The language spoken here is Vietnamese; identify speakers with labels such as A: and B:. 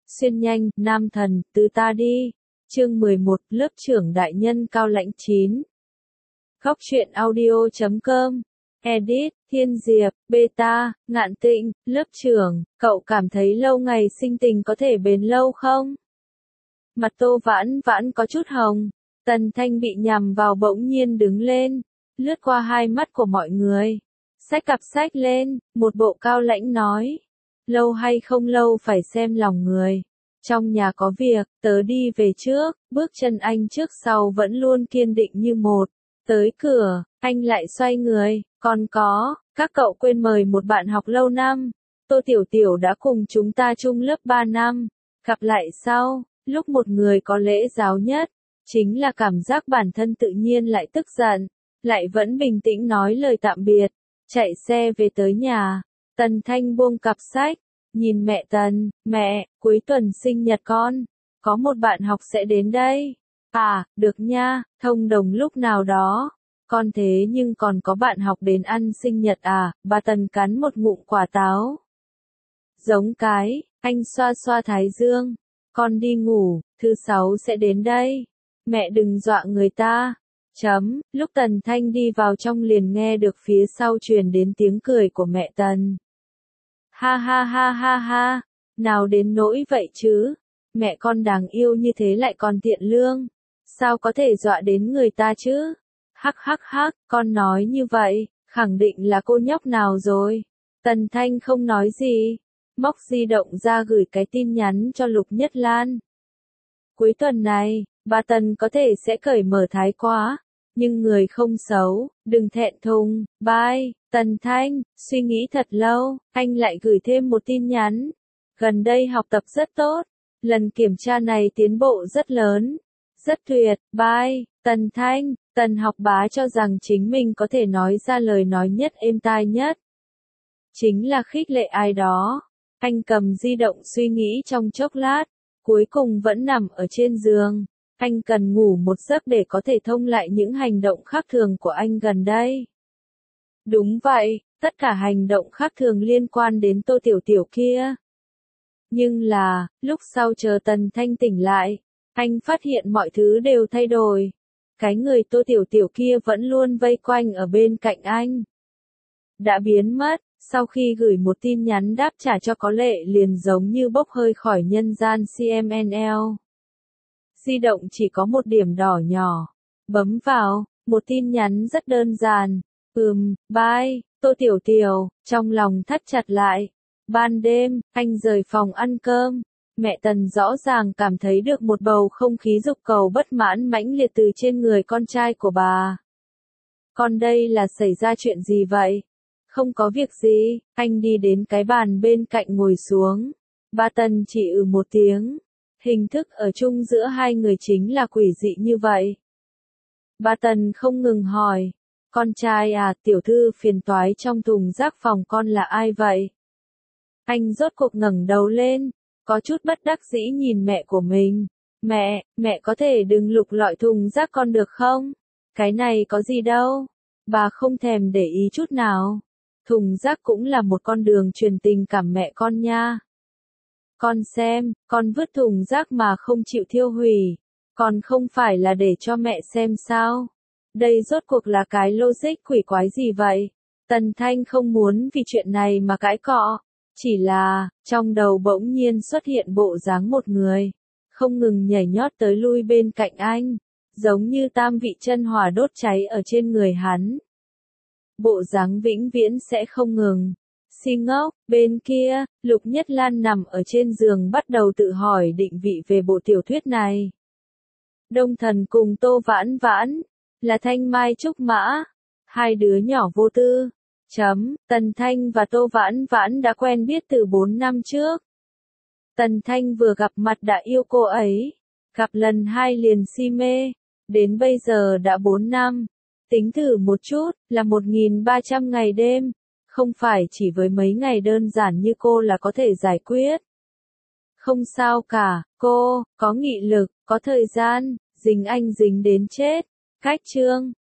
A: Xuyên nhanh, nam thần, từ ta đi. Chương 11, lớp trưởng đại nhân cao lãnh 9. Góc truyện audio.com. Edit, Thiên Diệp, Beta, Ngạn Tịnh, lớp trưởng, cậu cảm thấy lâu ngày sinh tình có thể bền lâu không? Mặt Tô Vãn Vãn có chút hồng. Tần Thanh bị nhằm vào bỗng nhiên đứng lên, lướt qua hai mắt của mọi người. Xách cặp sách lên, một bộ cao lãnh nói. Lâu hay không lâu phải xem lòng người. Trong nhà có việc, tớ đi về trước, bước chân anh trước sau vẫn luôn kiên định như một. Tới cửa, anh lại xoay người, còn có, các cậu quên mời một bạn học lâu năm. Tô Tiểu Tiểu đã cùng chúng ta chung lớp 3 năm. Gặp lại sau, lúc một người có lễ giáo nhất, chính là cảm giác bản thân tự nhiên lại tức giận, lại vẫn bình tĩnh nói lời tạm biệt, chạy xe về tới nhà. Tần Thanh buông cặp sách, nhìn mẹ Tần, mẹ, cuối tuần sinh nhật con, có một bạn học sẽ đến đây. À, được nha, thông đồng lúc nào đó. Con thế nhưng còn có bạn học đến ăn sinh nhật à, bà Tần cắn một ngụm quả táo. Giống cái, anh xoa xoa thái dương. Con đi ngủ, thứ 6 sẽ đến đây. Mẹ đừng dọa người ta. Lúc Tần Thanh đi vào trong liền nghe được phía sau truyền đến tiếng cười của mẹ Tần. Ha ha ha ha ha, nào đến nỗi vậy chứ, mẹ con đáng yêu như thế lại còn tiện lương, sao có thể dọa đến người ta chứ? Hắc hắc hắc, con nói như vậy, khẳng định là cô nhóc nào rồi. Tần Thanh không nói gì, móc di động ra gửi cái tin nhắn cho Lục Nhất Lan. Cuối tuần này, bà Tần có thể sẽ cởi mở thái quá, nhưng người không xấu, đừng thẹn thùng, bye. Tần Thanh, suy nghĩ thật lâu, anh lại gửi thêm một tin nhắn. Gần đây học tập rất tốt, lần kiểm tra này tiến bộ rất lớn, rất tuyệt, bye. Tần Thanh, Tần học bá cho rằng chính mình có thể nói ra lời nói nhất êm tai nhất. Chính là khích lệ ai đó. Anh cầm di động suy nghĩ trong chốc lát, cuối cùng vẫn nằm ở trên giường. Anh cần ngủ một giấc để có thể thông lại những hành động khác thường của anh gần đây. Đúng vậy, tất cả hành động khác thường liên quan đến Tô Tiểu Tiểu kia. Nhưng là, lúc sau chờ Tần Thanh tỉnh lại, anh phát hiện mọi thứ đều thay đổi. Cái người Tô Tiểu Tiểu kia vẫn luôn vây quanh ở bên cạnh anh. Đã biến mất, sau khi gửi một tin nhắn đáp trả cho có lệ liền giống như bốc hơi khỏi nhân gian CMNL. Di động chỉ có một điểm đỏ nhỏ. Bấm vào, một tin nhắn rất đơn giản. Bye, Tô Tiểu Tiểu, trong lòng thắt chặt lại. Ban đêm, anh rời phòng ăn cơm. Mẹ Tần rõ ràng cảm thấy được một bầu không khí dục cầu bất mãn mãnh liệt từ trên người con trai của bà. Con đây là xảy ra chuyện gì vậy? Không có việc gì, anh đi đến cái bàn bên cạnh ngồi xuống. Ba Tần chỉ một tiếng. Hình thức ở chung giữa hai người chính là quỷ dị như vậy. Ba Tần không ngừng hỏi. Con trai à, tiểu thư phiền toái trong thùng rác phòng con là ai vậy? Anh rốt cuộc ngẩng đầu lên, có chút bất đắc dĩ nhìn mẹ của mình. Mẹ có thể đừng lục lọi thùng rác con được không? Cái này có gì đâu. Bà không thèm để ý chút nào. Thùng rác cũng là một con đường truyền tình cảm mẹ con nha. Con xem, con vứt thùng rác mà không chịu thiêu hủy. Còn không phải là để cho mẹ xem sao? Đây rốt cuộc là cái logic quỷ quái gì vậy? Tần Thanh không muốn vì chuyện này mà cãi cọ. Chỉ là, trong đầu bỗng nhiên xuất hiện bộ dáng một người. Không ngừng nhảy nhót tới lui bên cạnh anh. Giống như tam vị chân hỏa đốt cháy ở trên người hắn. Bộ dáng vĩnh viễn sẽ không ngừng. Si ngốc, bên kia, Lục Nhất Lan nằm ở trên giường bắt đầu tự hỏi định vị về bộ tiểu thuyết này. Đông Thần cùng Tô Vãn Vãn, là Thanh Mai Trúc Mã, hai đứa nhỏ vô tư. Tần Thanh và Tô Vãn Vãn đã quen biết từ 4 năm trước. Tần Thanh vừa gặp mặt đã yêu cô ấy, gặp lần 2 liền si mê, đến bây giờ đã 4 năm. Tính thử một chút, là 1.300 ngày đêm, không phải chỉ với mấy ngày đơn giản như cô là có thể giải quyết. Không sao cả, cô, có nghị lực, có thời gian, dính anh dính đến chết. Cách chương,